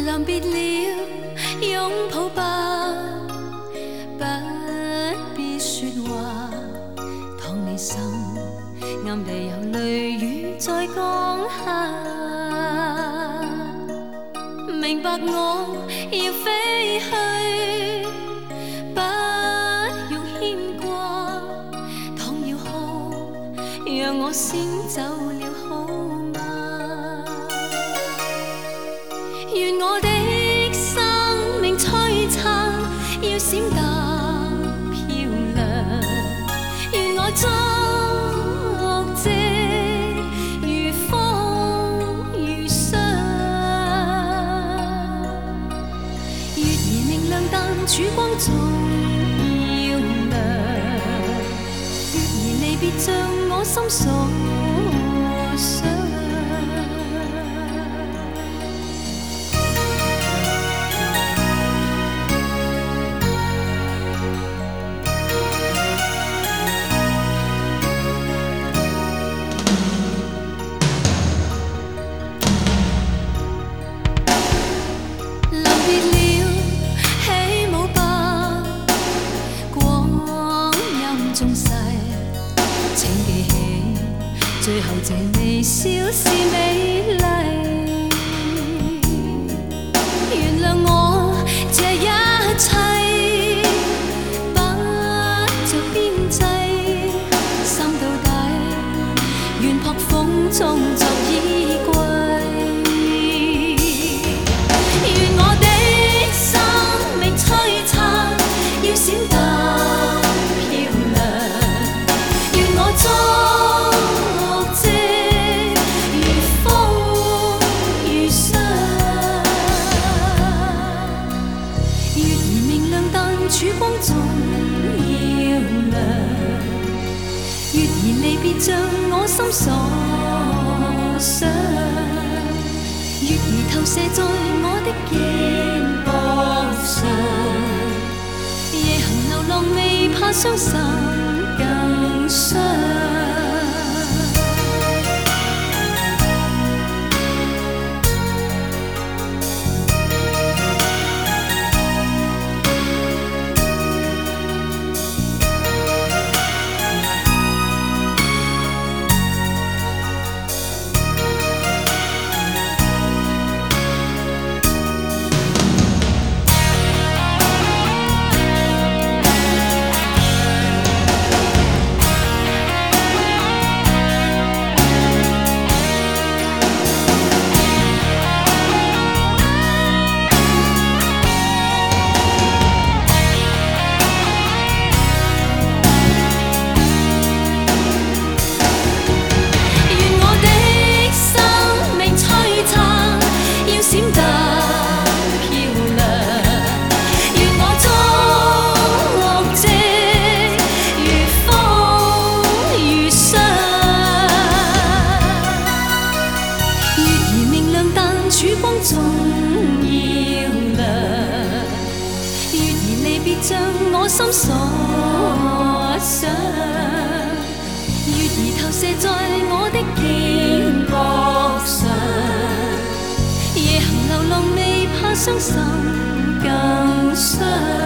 临别了，拥抱吧，不必说话。倘你心暗地有泪雨在降下，明白我要飞去，不用牵挂。倘要哭，让我先走了好吗？愿我的生命璀璨，要闪淡漂亮。愿我足迹如风如霜。月儿明亮，但曙光总要亮。月儿离别像我心所想。最後這微笑是美麗，原諒我這一切不着邊際，心到底願撲風中作衣櫃。願我的生命璀璨，要閃淡漂亮，願我終曙光總要亮，月兒離別像我心所想，月兒投射在我的肩膊上，夜行流浪未怕傷心更傷。曙光總要亮，月兒離別像我心所想，月兒投射在我的肩膊上，夜行流浪未怕傷心更傷。